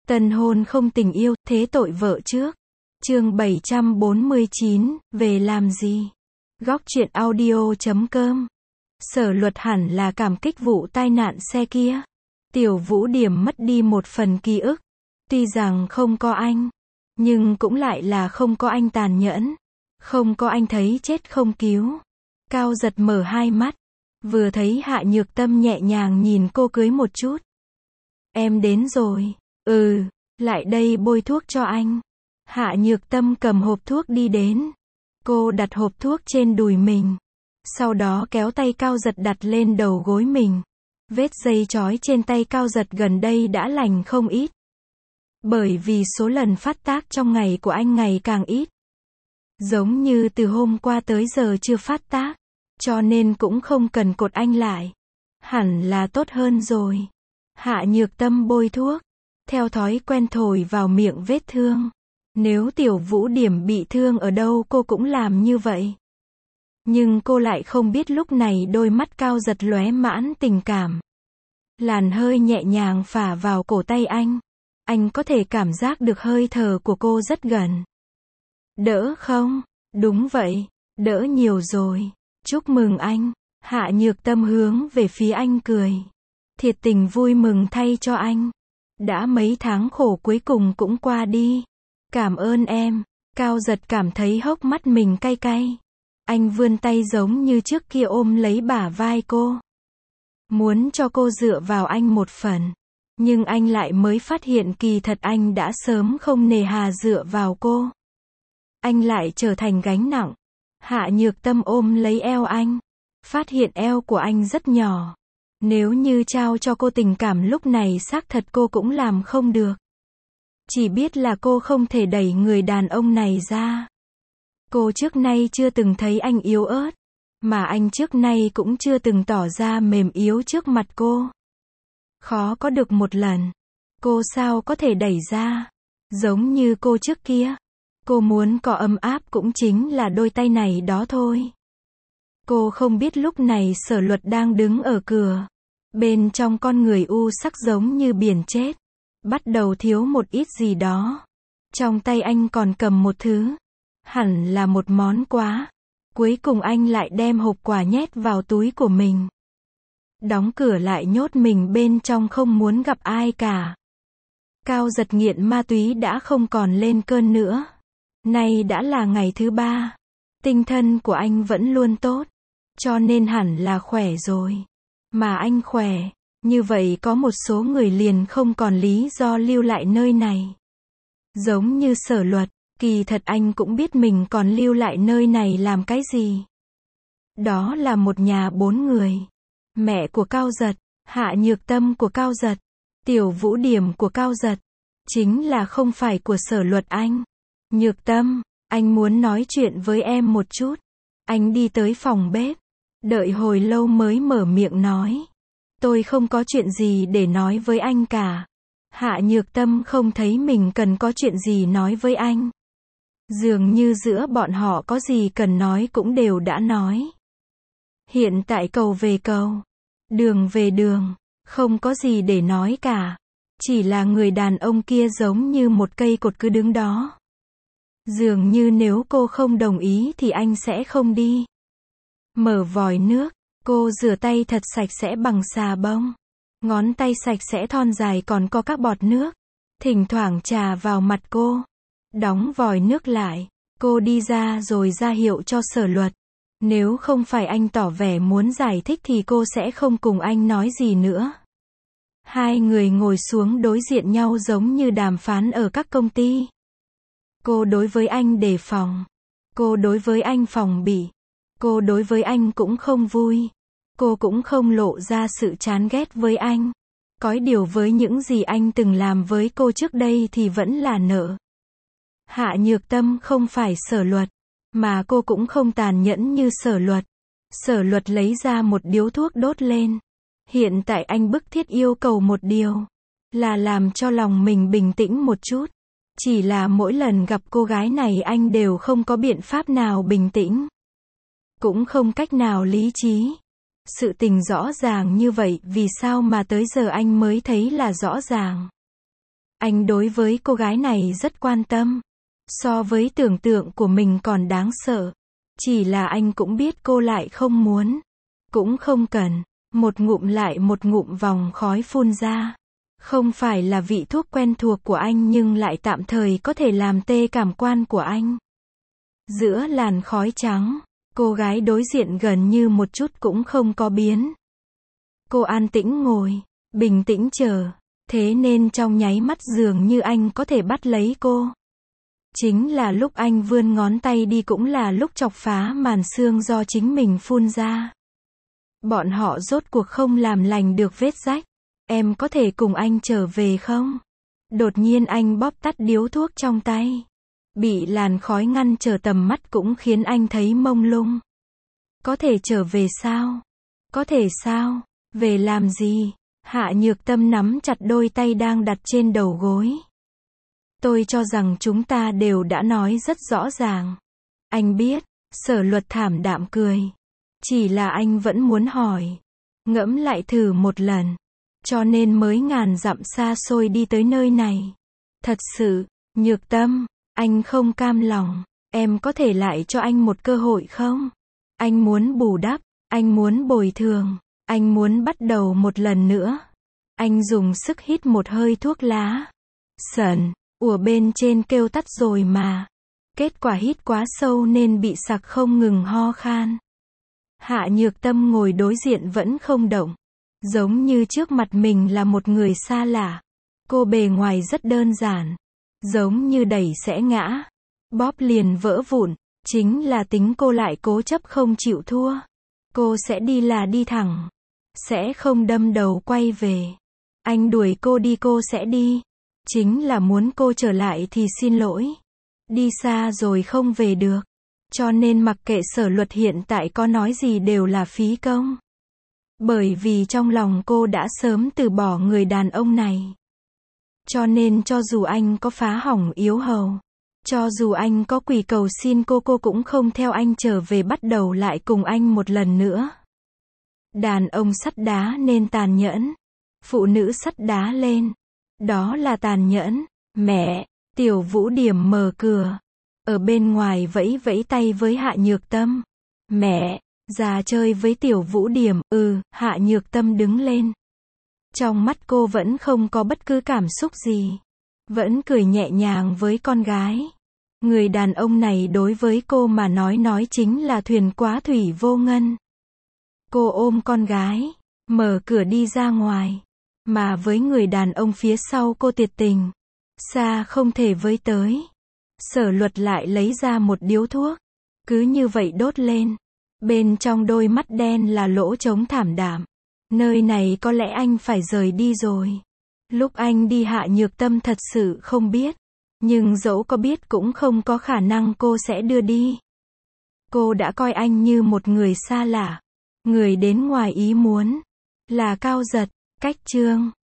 Tân hôn không tình yêu, thế tội vợ trước. Chương 749, về làm gì? Góc truyện audio.com. Sở Luật hẳn là cảm kích vụ tai nạn xe kia. Tiểu Vũ Điểm mất đi một phần ký ức. Tuy rằng không có anh, nhưng cũng lại là không có anh tàn nhẫn. Không có anh thấy chết không cứu. Cao Giật mở hai mắt. Vừa thấy Hạ Nhược Tâm nhẹ nhàng nhìn cô cưới một chút. Em đến rồi. Lại đây bôi thuốc cho anh. Hạ Nhược Tâm cầm hộp thuốc đi đến. Cô đặt hộp thuốc trên đùi mình. Sau đó kéo tay Cao Giật đặt lên đầu gối mình. Vết dây trói trên tay Cao Giật gần đây đã lành không ít. Bởi vì số lần phát tác trong ngày của anh ngày càng ít. Giống như từ hôm qua tới giờ chưa phát tác. Cho nên cũng không cần cột anh lại. Hẳn là tốt hơn rồi. Hạ Nhược Tâm bôi thuốc. Theo thói quen thổi vào miệng vết thương. Nếu Tiểu Vũ Điểm bị thương ở đâu cô cũng làm như vậy. Nhưng cô lại không biết lúc này đôi mắt Cao Giật lóe mãn tình cảm. Làn hơi nhẹ nhàng phả vào cổ tay anh. Anh có thể cảm giác được hơi thở của cô rất gần. Đỡ không? Đúng vậy, đỡ nhiều rồi. Chúc mừng anh. Hạ Nhược Tâm hướng về phía anh cười. Thiệt tình vui mừng thay cho anh. Đã mấy tháng khổ cuối cùng cũng qua đi. Cảm ơn em. Cao Giật cảm thấy hốc mắt mình cay cay. Anh vươn tay giống như trước kia ôm lấy bả vai cô. Muốn cho cô dựa vào anh một phần. Nhưng anh lại mới phát hiện kỳ thật anh đã sớm không nề hà dựa vào cô. Anh lại trở thành gánh nặng. Hạ Nhược Tâm ôm lấy eo anh. Phát hiện eo của anh rất nhỏ. Nếu như trao cho cô tình cảm lúc này xác thật cô cũng làm không được. Chỉ biết là cô không thể đẩy người đàn ông này ra. Cô trước nay chưa từng thấy anh yếu ớt. Mà anh trước nay cũng chưa từng tỏ ra mềm yếu trước mặt cô. Khó có được một lần. Cô sao có thể đẩy ra. Giống như cô trước kia. Cô muốn có ấm áp cũng chính là đôi tay này đó thôi. Cô không biết lúc này Sở Luật đang đứng ở cửa. Bên trong con người u sắc giống như biển chết. Bắt đầu thiếu một ít gì đó. Trong tay anh còn cầm một thứ. Hẳn là một món quà. Cuối cùng anh lại đem hộp quà nhét vào túi của mình. Đóng cửa lại nhốt mình bên trong không muốn gặp ai cả. Cao Giật nghiện ma túy đã không còn lên cơn nữa. Nay đã là ngày thứ 3. Tinh thần của anh vẫn luôn tốt. Cho nên hẳn là khỏe rồi. Mà anh khỏe. Như vậy có một số người liền không còn lý do lưu lại nơi này. Giống như Sở Luật. Kỳ thật anh cũng biết mình còn lưu lại nơi này làm cái gì. Đó là một nhà 4 người. Mẹ của Cao Giật. Hạ Nhược Tâm của Cao Giật. Tiểu Vũ Điểm của Cao Giật. Chính là không phải của Sở Luật anh. Nhược Tâm, anh muốn nói chuyện với em một chút. Anh đi tới phòng bếp. Đợi hồi lâu mới mở miệng nói. Tôi không có chuyện gì để nói với anh cả. Hạ Nhược Tâm không thấy mình cần có chuyện gì nói với anh. Dường như giữa bọn họ có gì cần nói cũng đều đã nói. Hiện tại cầu về cầu. Đường về đường. Không có gì để nói cả. Chỉ là người đàn ông kia giống như một cây cột cứ đứng đó. Dường như nếu cô không đồng ý thì anh sẽ không đi. Mở vòi nước. Cô rửa tay thật sạch sẽ bằng xà bông. Ngón tay sạch sẽ thon dài còn có các bọt nước. Thỉnh thoảng chà vào mặt cô. Đóng vòi nước lại. Cô đi ra rồi ra hiệu cho Sở Luật. Nếu không phải anh tỏ vẻ muốn giải thích thì cô sẽ không cùng anh nói gì nữa. Hai người ngồi xuống đối diện nhau giống như đàm phán ở các công ty. Cô đối với anh đề phòng. Cô đối với anh phòng bị. Cô đối với anh cũng không vui. Cô cũng không lộ ra sự chán ghét với anh. Có điều với những gì anh từng làm với cô trước đây thì vẫn là nợ. Hạ Nhược Tâm không phải Sở Luật. Mà cô cũng không tàn nhẫn như Sở Luật. Sở Luật lấy ra một điếu thuốc đốt lên. Hiện tại anh bức thiết yêu cầu một điều. Là làm cho lòng mình bình tĩnh một chút. Chỉ là mỗi lần gặp cô gái này anh đều không có biện pháp nào bình tĩnh. Cũng không cách nào lý trí. Sự tình rõ ràng như vậy vì sao mà tới giờ anh mới thấy là rõ ràng. Anh đối với cô gái này rất quan tâm. So với tưởng tượng của mình còn đáng sợ. Chỉ là anh cũng biết cô lại không muốn. Cũng không cần. Một ngụm lại một ngụm vòng khói phun ra. Không phải là vị thuốc quen thuộc của anh nhưng lại tạm thời có thể làm tê cảm quan của anh. Giữa làn khói trắng, cô gái đối diện gần như một chút cũng không có biến. Cô an tĩnh ngồi, bình tĩnh chờ. Thế nên trong nháy mắt dường như anh có thể bắt lấy cô. Chính là lúc anh vươn ngón tay đi cũng là lúc chọc phá màn sương do chính mình phun ra. Bọn họ rốt cuộc không làm lành được vết rách. Em có thể cùng anh trở về không? Đột nhiên anh bóp tắt điếu thuốc trong tay. Bị làn khói ngăn trở tầm mắt cũng khiến anh thấy mông lung. Có thể trở về sao? Có thể sao? Về làm gì? Hạ Nhược Tâm nắm chặt đôi tay đang đặt trên đầu gối. Tôi cho rằng chúng ta đều đã nói rất rõ ràng. Anh biết, Sở Luật thảm đạm cười. Chỉ là anh vẫn muốn hỏi. Ngẫm lại thử một lần. Cho nên mới ngàn dặm xa xôi đi tới nơi này. Thật sự, Nhược Tâm, anh không cam lòng. Em có thể lại cho anh một cơ hội không? Anh muốn bù đắp, anh muốn bồi thường, anh muốn bắt đầu một lần nữa. Anh dùng sức hít một hơi thuốc lá. Sần, ùa bên trên kêu tắt rồi mà. Kết quả hít quá sâu nên bị sặc không ngừng ho khan. Hạ Nhược Tâm ngồi đối diện vẫn không động. Giống như trước mặt mình là một người xa lạ. Cô bề ngoài rất đơn giản. Giống như đẩy sẽ ngã. Bóp liền vỡ vụn. Chính là tính cô lại cố chấp không chịu thua. Cô sẽ đi là đi thẳng. Sẽ không đâm đầu quay về. Anh đuổi cô đi cô sẽ đi. Chính là muốn cô trở lại thì xin lỗi. Đi xa rồi không về được. Cho nên mặc kệ Sở Luật hiện tại có nói gì đều là phí công. Bởi vì trong lòng cô đã sớm từ bỏ người đàn ông này. Cho nên cho dù anh có phá hỏng yếu hầu, cho dù anh có quỳ cầu xin cô cũng không theo anh trở về bắt đầu lại cùng anh một lần nữa. Đàn ông sắt đá nên tàn nhẫn. Phụ nữ sắt đá lên. Đó là tàn nhẫn. Mẹ, Tiểu Vũ Điểm mở cửa. Ở bên ngoài vẫy vẫy tay với Hạ Nhược Tâm. Mẹ, ra chơi với Tiểu Vũ Điểm. Hạ Nhược Tâm đứng lên. Trong mắt cô vẫn không có bất cứ cảm xúc gì. Vẫn cười nhẹ nhàng với con gái. Người đàn ông này đối với cô mà nói chính là thuyền quá thủy vô ngân. Cô ôm con gái, mở cửa đi ra ngoài. Mà với người đàn ông phía sau cô tuyệt tình. Xa không thể với tới. Sở Luật lại lấy ra một điếu thuốc. Cứ như vậy đốt lên. Bên trong đôi mắt đen là lỗ trống thảm đạm. Nơi này có lẽ anh phải rời đi rồi. Lúc anh đi Hạ Nhược Tâm thật sự không biết. Nhưng dẫu có biết cũng không có khả năng cô sẽ đưa đi. Cô đã coi anh như một người xa lạ. Người đến ngoài ý muốn. Là Cao Giật. Cách chương